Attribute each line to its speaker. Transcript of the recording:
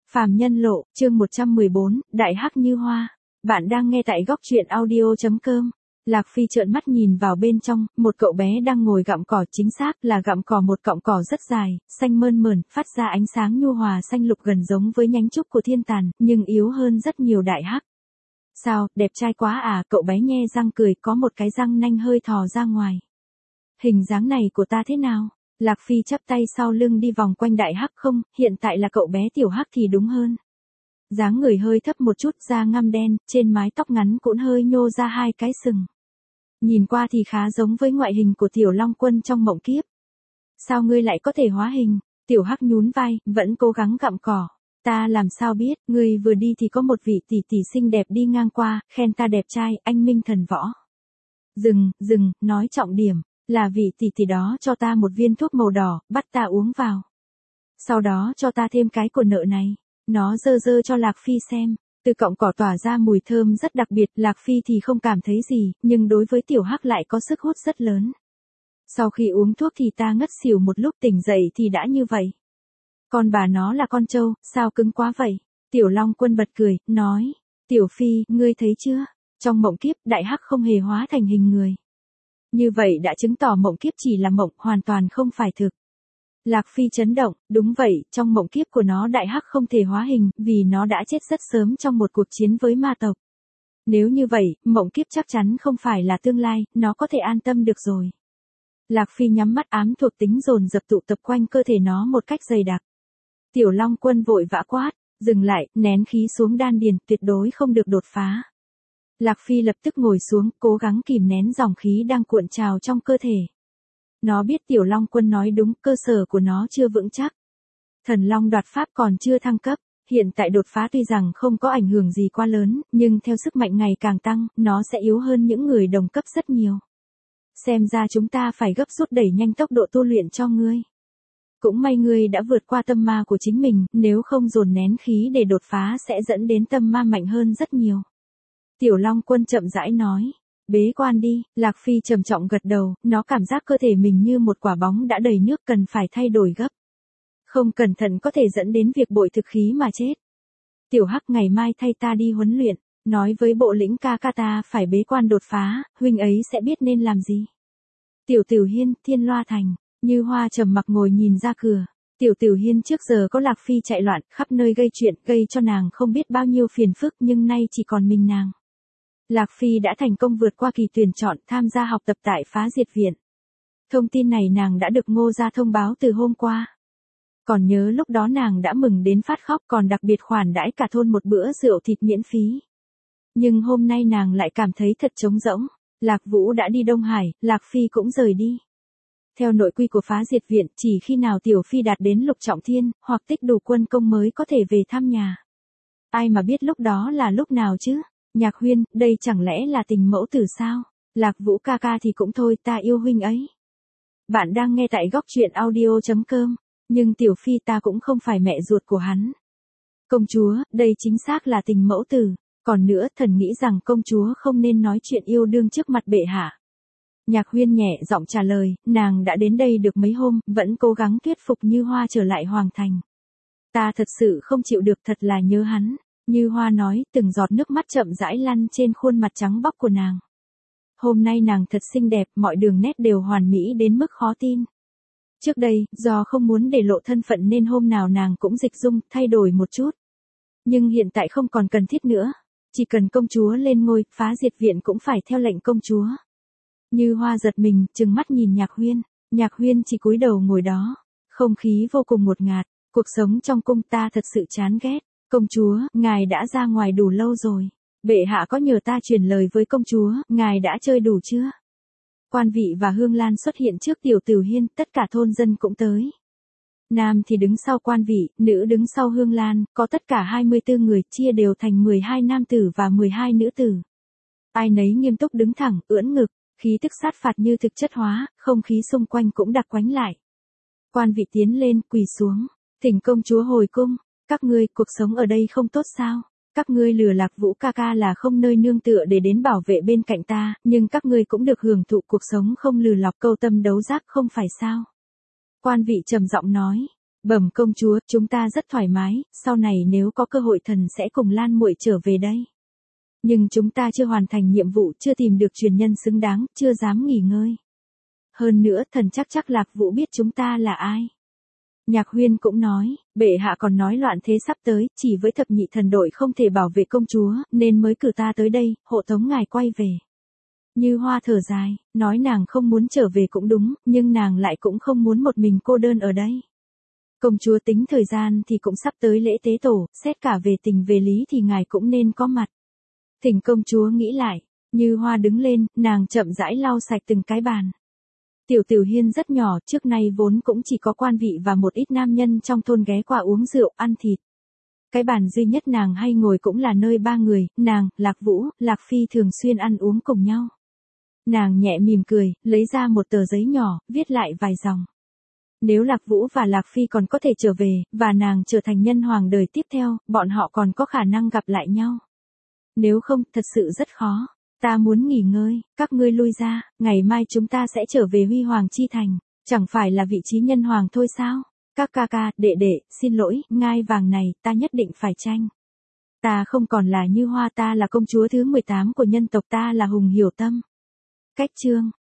Speaker 1: Phàm Nhân Lộ, chương 114, Đại Hắc Như Hoa. Bạn đang nghe tại góc truyện audio.com. Lạc Phi trợn mắt nhìn vào bên trong, một cậu bé đang ngồi gặm cỏ, chính xác là gặm cỏ, một cọng cỏ rất dài, xanh mơn mởn, phát ra ánh sáng nhu hòa xanh lục gần giống với nhánh trúc của thiên tàn, nhưng yếu hơn rất nhiều Đại Hắc. Sao, đẹp trai quá à, cậu bé nhe răng cười, có một cái răng nanh hơi thò ra ngoài. Hình dáng này của ta thế nào? Lạc Phi chắp tay sau lưng đi vòng quanh Đại Hắc, không, hiện tại là cậu bé Tiểu Hắc thì đúng hơn. Dáng người hơi thấp một chút, da ngăm đen, trên mái tóc ngắn cũng hơi nhô ra hai cái sừng. Nhìn qua thì khá giống với ngoại hình của Tiểu Long Quân trong Mộng Kiếp. Sao ngươi lại có thể hóa hình? Tiểu Hắc nhún vai, vẫn cố gắng gặm cỏ. Ta làm sao biết, ngươi vừa đi thì có một vị tỷ tỷ xinh đẹp đi ngang qua, khen ta đẹp trai, anh minh thần võ. Dừng, nói trọng điểm. Là vị tỷ tỷ đó cho ta một viên thuốc màu đỏ, bắt ta uống vào. Sau đó cho ta thêm cái của nợ này. Nó dơ cho Lạc Phi xem. Từ cọng cỏ tỏa ra mùi thơm rất đặc biệt, Lạc Phi thì không cảm thấy gì, nhưng đối với Tiểu Hắc lại có sức hút rất lớn. Sau khi uống thuốc thì ta ngất xỉu một lúc, tỉnh dậy thì đã như vậy. Con bà nó là con trâu, sao cứng quá vậy? Tiểu Long Quân bật cười, nói. Tiểu Phi, ngươi thấy chưa? Trong Mộng Kiếp, Đại Hắc không hề hóa thành hình người. Như vậy đã chứng tỏ Mộng Kiếp chỉ là mộng, hoàn toàn không phải thực. Lạc Phi chấn động, đúng vậy, trong Mộng Kiếp của nó Đại Hắc không thể hóa hình, vì nó đã chết rất sớm trong một cuộc chiến với ma tộc. Nếu như vậy, Mộng Kiếp chắc chắn không phải là tương lai, nó có thể an tâm được rồi. Lạc Phi nhắm mắt, ám thuộc tính dồn dập tụ tập quanh cơ thể nó một cách dày đặc. Tiểu Long Quân vội vã quát, dừng lại, nén khí xuống đan điền, tuyệt đối không được đột phá. Lạc Phi lập tức ngồi xuống, cố gắng kìm nén dòng khí đang cuộn trào trong cơ thể. Nó biết Tiểu Long Quân nói đúng, cơ sở của nó chưa vững chắc. Thần Long đoạt pháp còn chưa thăng cấp, hiện tại đột phá tuy rằng không có ảnh hưởng gì quá lớn, nhưng theo sức mạnh ngày càng tăng, nó sẽ yếu hơn những người đồng cấp rất nhiều. Xem ra chúng ta phải gấp rút đẩy nhanh tốc độ tu luyện cho ngươi. Cũng may ngươi đã vượt qua tâm ma của chính mình, nếu không dồn nén khí để đột phá sẽ dẫn đến tâm ma mạnh hơn rất nhiều. Tiểu Long Quân chậm rãi nói, bế quan đi. Lạc Phi trầm trọng gật đầu, nó cảm giác cơ thể mình như một quả bóng đã đầy nước, cần phải thay đổi gấp. Không cẩn thận có thể dẫn đến việc bội thực khí mà chết. Tiểu Hắc ngày mai thay ta đi huấn luyện, nói với bộ lĩnh ca ca ta phải bế quan đột phá, huynh ấy sẽ biết nên làm gì. Tiểu Hiên, Thiên Loa Thành, Như Hoa trầm mặc ngồi nhìn ra cửa. Tiểu Hiên trước giờ có Lạc Phi chạy loạn, khắp nơi gây chuyện, gây cho nàng không biết bao nhiêu phiền phức, nhưng nay chỉ còn mình nàng. Lạc Phi đã thành công vượt qua kỳ tuyển chọn, tham gia học tập tại Phá Diệt Viện. Thông tin này nàng đã được Ngô gia thông báo từ hôm qua. Còn nhớ lúc đó nàng đã mừng đến phát khóc, còn đặc biệt khoản đãi cả thôn một bữa rượu thịt miễn phí. Nhưng hôm nay nàng lại cảm thấy thật trống rỗng. Lạc Vũ đã đi Đông Hải, Lạc Phi cũng rời đi. Theo nội quy của Phá Diệt Viện, chỉ khi nào Tiểu Phi đạt đến lục trọng thiên, hoặc tích đủ quân công mới có thể về thăm nhà. Ai mà biết lúc đó là lúc nào chứ? Nhạc Huyên, đây chẳng lẽ là tình mẫu tử sao? Lạc Vũ ca ca thì cũng thôi, ta yêu huynh ấy. Bạn đang nghe tại góc truyện audio.com, nhưng Tiểu Phi ta cũng không phải mẹ ruột của hắn. Công chúa, đây chính xác là tình mẫu tử. Còn nữa, thần nghĩ rằng công chúa không nên nói chuyện yêu đương trước mặt bệ hạ. Nhạc Huyên nhẹ giọng trả lời, nàng đã đến đây được mấy hôm, vẫn cố gắng thuyết phục Như Hoa trở lại Hoàng Thành. Ta thật sự không chịu được, thật là nhớ hắn. Như Hoa nói, từng giọt nước mắt chậm rãi lăn trên khuôn mặt trắng bóc của nàng. Hôm nay nàng thật xinh đẹp, mọi đường nét đều hoàn mỹ đến mức khó tin. Trước đây, do không muốn để lộ thân phận nên hôm nào nàng cũng dịch dung, thay đổi một chút. Nhưng hiện tại không còn cần thiết nữa. Chỉ cần công chúa lên ngôi, Phá Diệt Viện cũng phải theo lệnh công chúa. Như Hoa giật mình, trừng mắt nhìn Nhạc Huyên. Nhạc Huyên chỉ cúi đầu ngồi đó. Không khí vô cùng ngột ngạt. Cuộc sống trong cung ta thật sự chán ghét. Công chúa, ngài đã ra ngoài đủ lâu rồi. Bệ hạ có nhờ ta truyền lời với công chúa, ngài đã chơi đủ chưa? Quan Vị và Hương Lan xuất hiện trước Tiểu Hiên, tất cả thôn dân cũng tới. Nam thì đứng sau Quan Vị, nữ đứng sau Hương Lan, có tất cả 24 người, chia đều thành 12 nam tử và 12 nữ tử. Ai nấy nghiêm túc đứng thẳng, ưỡn ngực, khí tức sát phạt như thực chất hóa, không khí xung quanh cũng đặc quánh lại. Quan Vị tiến lên, quỳ xuống, thỉnh công chúa hồi cung. Các ngươi, cuộc sống ở đây không tốt sao? Các ngươi lừa Lạc Vũ ca ca là không nơi nương tựa để đến bảo vệ bên cạnh ta, nhưng các ngươi cũng được hưởng thụ cuộc sống không lừa lọc câu tâm đấu giác không phải sao? Quan Vị trầm giọng nói, Bẩm công chúa, chúng ta rất thoải mái, sau này nếu có cơ hội thần sẽ cùng Lan muội trở về đây. Nhưng chúng ta chưa hoàn thành nhiệm vụ, chưa tìm được truyền nhân xứng đáng, chưa dám nghỉ ngơi. Hơn nữa thần chắc Lạc Vũ biết chúng ta là ai. Nhạc Huyên cũng nói, bệ hạ còn nói loạn thế sắp tới, chỉ với thập nhị thần đội không thể bảo vệ công chúa, nên mới cử ta tới đây, hộ tống ngài quay về. Như Hoa thở dài, nói nàng không muốn trở về cũng đúng, nhưng nàng lại cũng không muốn một mình cô đơn ở đây. Công chúa tính thời gian thì cũng sắp tới lễ tế tổ, xét cả về tình về lý thì ngài cũng nên có mặt. Thỉnh công chúa nghĩ lại, Như Hoa đứng lên, nàng chậm rãi lau sạch từng cái bàn. Tiểu Tử Hiên rất nhỏ, trước nay vốn cũng chỉ có quan vị và một ít nam nhân trong thôn ghé qua uống rượu, ăn thịt. Cái bàn duy nhất nàng hay ngồi cũng là nơi ba người, nàng, Lạc Vũ, Lạc Phi thường xuyên ăn uống cùng nhau. Nàng nhẹ mỉm cười, lấy ra một tờ giấy nhỏ, viết lại vài dòng. Nếu Lạc Vũ và Lạc Phi còn có thể trở về, và nàng trở thành nhân hoàng đời tiếp theo, bọn họ còn có khả năng gặp lại nhau. Nếu không, thật sự rất khó. Ta muốn nghỉ ngơi, các ngươi lui ra, ngày mai chúng ta sẽ trở về Huy Hoàng Chi Thành, chẳng phải là vị trí nhân hoàng thôi sao? Các ca ca, đệ đệ, xin lỗi, ngai vàng này, ta nhất định phải tranh. Ta không còn là Như Hoa, ta là công chúa thứ 18 của nhân tộc, ta là Hùng Hiểu Tâm. Cách chương